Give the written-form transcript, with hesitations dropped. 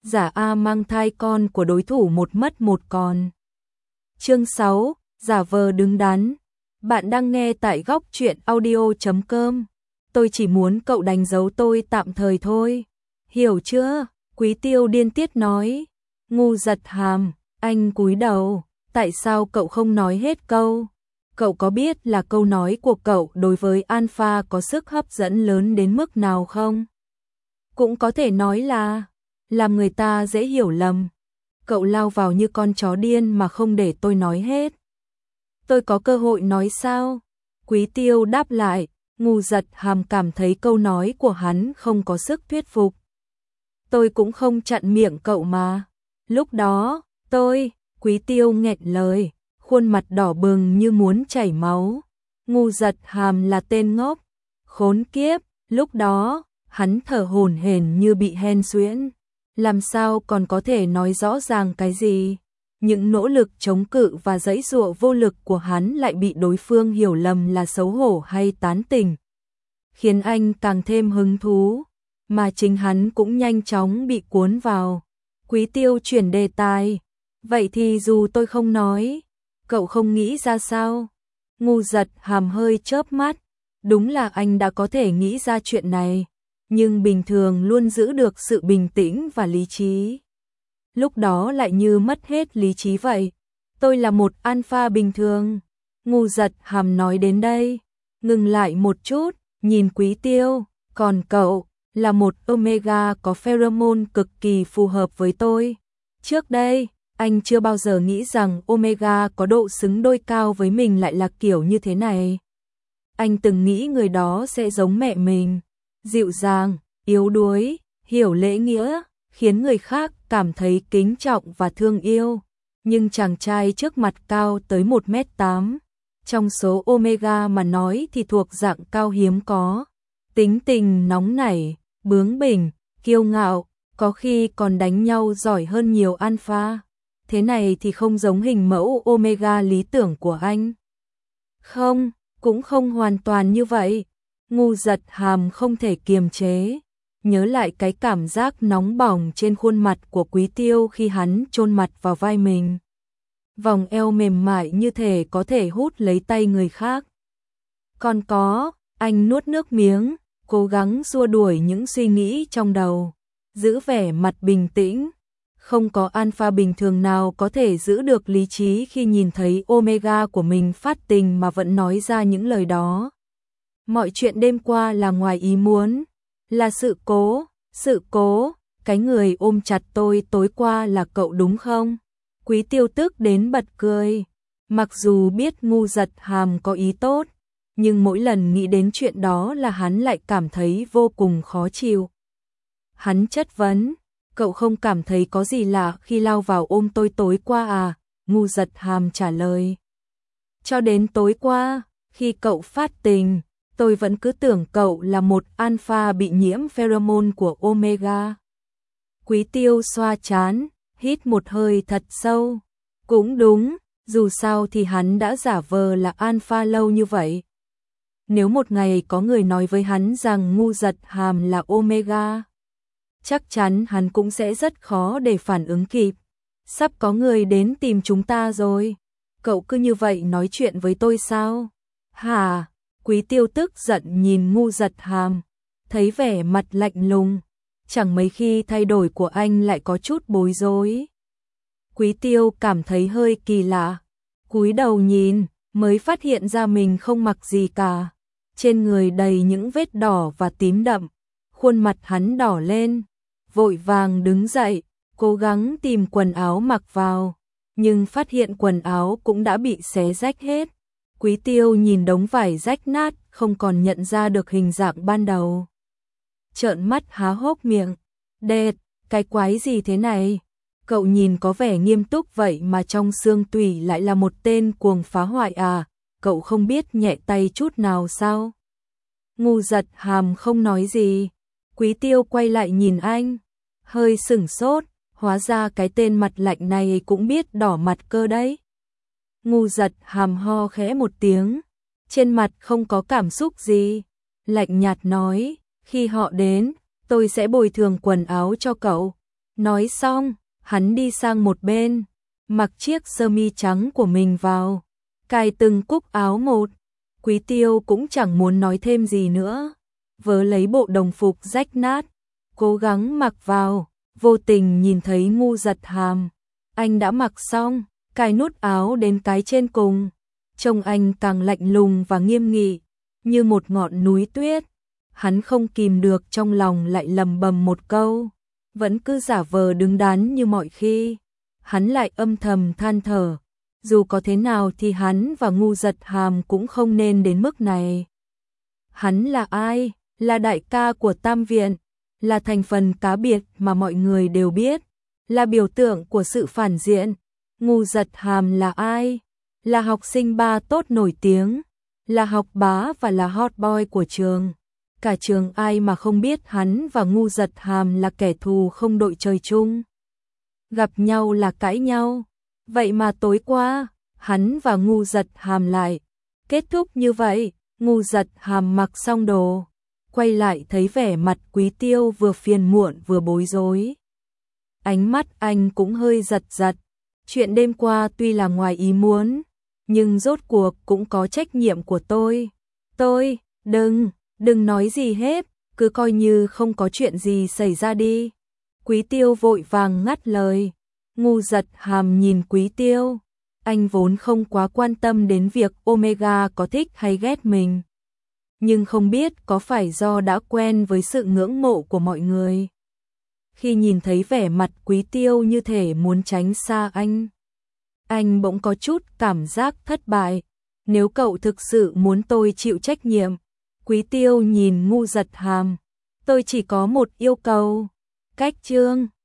giả A mang thai con của đối thủ một mất một còn. Chương 6, giả vờ đứng đắn. Bạn đang nghe tại góc truyện audio.com. Tôi chỉ muốn cậu đánh dấu tôi tạm thời thôi. Hiểu chưa? Quý Tiêu điên tiết nói. Ngu giật hàm, anh cúi đầu. Tại sao cậu không nói hết câu? Cậu có biết là câu nói của cậu đối với Alpha có sức hấp dẫn lớn đến mức nào không? Cũng có thể nói là làm người ta dễ hiểu lầm. Cậu lao vào như con chó điên mà không để tôi nói hết. Tôi có cơ hội nói sao? Quý Tiêu đáp lại. Ngu giật hàm cảm thấy câu nói của hắn không có sức thuyết phục. Tôi cũng không chặn miệng cậu mà. Lúc đó, Quý Tiêu nghẹn lời, khuôn mặt đỏ bừng như muốn chảy máu. Ngu giật hàm là tên ngốc. Khốn kiếp, lúc đó, hắn thở hổn hển như bị hen suyễn. Làm sao còn có thể nói rõ ràng cái gì? Những nỗ lực chống cự và giãy giụa vô lực của hắn lại bị đối phương hiểu lầm là xấu hổ hay tán tỉnh, khiến anh càng thêm hứng thú, mà chính hắn cũng nhanh chóng bị cuốn vào. Quý Tiêu chuyển đề tài. Vậy thì dù tôi không nói, cậu không nghĩ ra sao? Ngu giật hàm hơi chớp mắt. Đúng là anh đã có thể nghĩ ra chuyện này, nhưng bình thường luôn giữ được sự bình tĩnh và lý trí. Lúc đó lại như mất hết lý trí vậy. Tôi là một alpha bình thường. Ngu giật hàm nói đến đây, ngừng lại một chút, nhìn Quý Tiêu. Còn cậu là một omega có pheromone cực kỳ phù hợp với tôi. Trước đây, anh chưa bao giờ nghĩ rằng omega có độ xứng đôi cao với mình lại là kiểu như thế này. Anh từng nghĩ người đó sẽ giống mẹ mình, dịu dàng, yếu đuối, hiểu lễ nghĩa, khiến người khác cảm thấy kính trọng và thương yêu. Nhưng chàng trai trước mặt cao tới 1m8, trong số omega mà nói thì thuộc dạng cao hiếm có. Tính tình nóng nảy, bướng bỉnh, kiêu ngạo, có khi còn đánh nhau giỏi hơn nhiều alpha. Thế này thì không giống hình mẫu omega lý tưởng của anh. Không, cũng không hoàn toàn như vậy. Ngu giật hàm không thể kiềm chế, nhớ lại cái cảm giác nóng bỏng trên khuôn mặt của Quý Tiêu khi hắn chôn mặt vào vai mình. Vòng eo mềm mại như thể có thể hút lấy tay người khác. Còn có, anh nuốt nước miếng, cố gắng xua đuổi những suy nghĩ trong đầu, giữ vẻ mặt bình tĩnh. Không có alpha bình thường nào có thể giữ được lý trí khi nhìn thấy omega của mình phát tình mà vẫn nói ra những lời đó. Mọi chuyện đêm qua là ngoài ý muốn, là sự cố, cái người ôm chặt tôi tối qua là cậu đúng không? Quý Tiêu tức đến bật cười. Mặc dù biết ngu giật hàm có ý tốt, nhưng mỗi lần nghĩ đến chuyện đó là hắn lại cảm thấy vô cùng khó chịu. Hắn chất vấn, cậu không cảm thấy có gì lạ khi lao vào ôm tôi tối qua à? Ngu giật hàm trả lời. Cho đến tối qua, khi cậu phát tình, tôi vẫn cứ tưởng cậu là một alpha bị nhiễm pheromone của omega. Quý Tiêu xoa trán, hít một hơi thật sâu. Cũng đúng, dù sao thì hắn đã giả vờ là alpha lâu như vậy. Nếu một ngày có người nói với hắn rằng ngu giật hàm là omega, chắc chắn hắn cũng sẽ rất khó để phản ứng kịp. Sắp có người đến tìm chúng ta rồi. Cậu cứ như vậy nói chuyện với tôi sao? Hả? Quý Tiêu tức giận nhìn ngu giật hàm, thấy vẻ mặt lạnh lùng, chẳng mấy khi thay đổi của anh lại có chút bối rối. Quý Tiêu cảm thấy hơi kỳ lạ, cúi đầu nhìn, mới phát hiện ra mình không mặc gì cả. Trên người đầy những vết đỏ và tím đậm, khuôn mặt hắn đỏ lên, vội vàng đứng dậy, cố gắng tìm quần áo mặc vào, nhưng phát hiện quần áo cũng đã bị xé rách hết. Quý Tiêu nhìn đống vải rách nát, không còn nhận ra được hình dạng ban đầu. Trợn mắt há hốc miệng, đệt, cái quái gì thế này? Cậu nhìn có vẻ nghiêm túc vậy mà trong xương tủy lại là một tên cuồng phá hoại à? Cậu không biết nhẹ tay chút nào sao? Ngu giật hàm không nói gì. Quý Tiêu quay lại nhìn anh, hơi sửng sốt, hóa ra cái tên mặt lạnh này cũng biết đỏ mặt cơ đấy. Ngu giật hàm ho khẽ một tiếng, trên mặt không có cảm xúc gì, lạnh nhạt nói, khi họ đến, tôi sẽ bồi thường quần áo cho cậu. Nói xong, hắn đi sang một bên, mặc chiếc sơ mi trắng của mình vào, cài từng cúc áo một. Quý Tiêu cũng chẳng muốn nói thêm gì nữa, vớ lấy bộ đồng phục rách nát, cố gắng mặc vào, vô tình nhìn thấy Ngu Giật Hàm. Anh đã mặc xong, cài nút áo đến cái trên cùng, trông anh càng lạnh lùng và nghiêm nghị, như một ngọn núi tuyết. Hắn không kìm được trong lòng lại lầm bầm một câu, vẫn cứ giả vờ đứng đắn như mọi khi. Hắn lại âm thầm than thở, dù có thế nào thì hắn và Ngu Giật Hàm cũng không nên đến mức này. Hắn là ai? Là đại ca của Tam Viện, là thành phần cá biệt mà mọi người đều biết, là biểu tượng của sự phản diện. Ngu Giật Hàm là ai? Là học sinh ba tốt nổi tiếng, là học bá và là hot boy của trường. Cả trường ai mà không biết hắn và Ngu Giật Hàm là kẻ thù không đội trời chung. Gặp nhau là cãi nhau. Vậy mà tối qua, hắn và Ngu Giật Hàm lại kết thúc như vậy. Ngu Giật Hàm mặc xong đồ, quay lại thấy vẻ mặt Quý Tiêu vừa phiền muộn vừa bối rối. Ánh mắt anh cũng hơi giật giật. Chuyện đêm qua tuy là ngoài ý muốn, nhưng rốt cuộc cũng có trách nhiệm của tôi. Đừng nói gì hết, cứ coi như không có chuyện gì xảy ra đi. Quý Tiêu vội vàng ngắt lời. Ngu Giật Hàm nhìn Quý Tiêu, anh vốn không quá quan tâm đến việc Omega có thích hay ghét mình. Nhưng không biết có phải do đã quen với sự ngưỡng mộ của mọi người. Khi nhìn thấy vẻ mặt Quý Tiêu như thể muốn tránh xa anh bỗng có chút cảm giác thất bại. Nếu cậu thực sự muốn tôi chịu trách nhiệm, Quý Tiêu nhìn Ngu Giật Hàm, tôi chỉ có một yêu cầu. Cách chương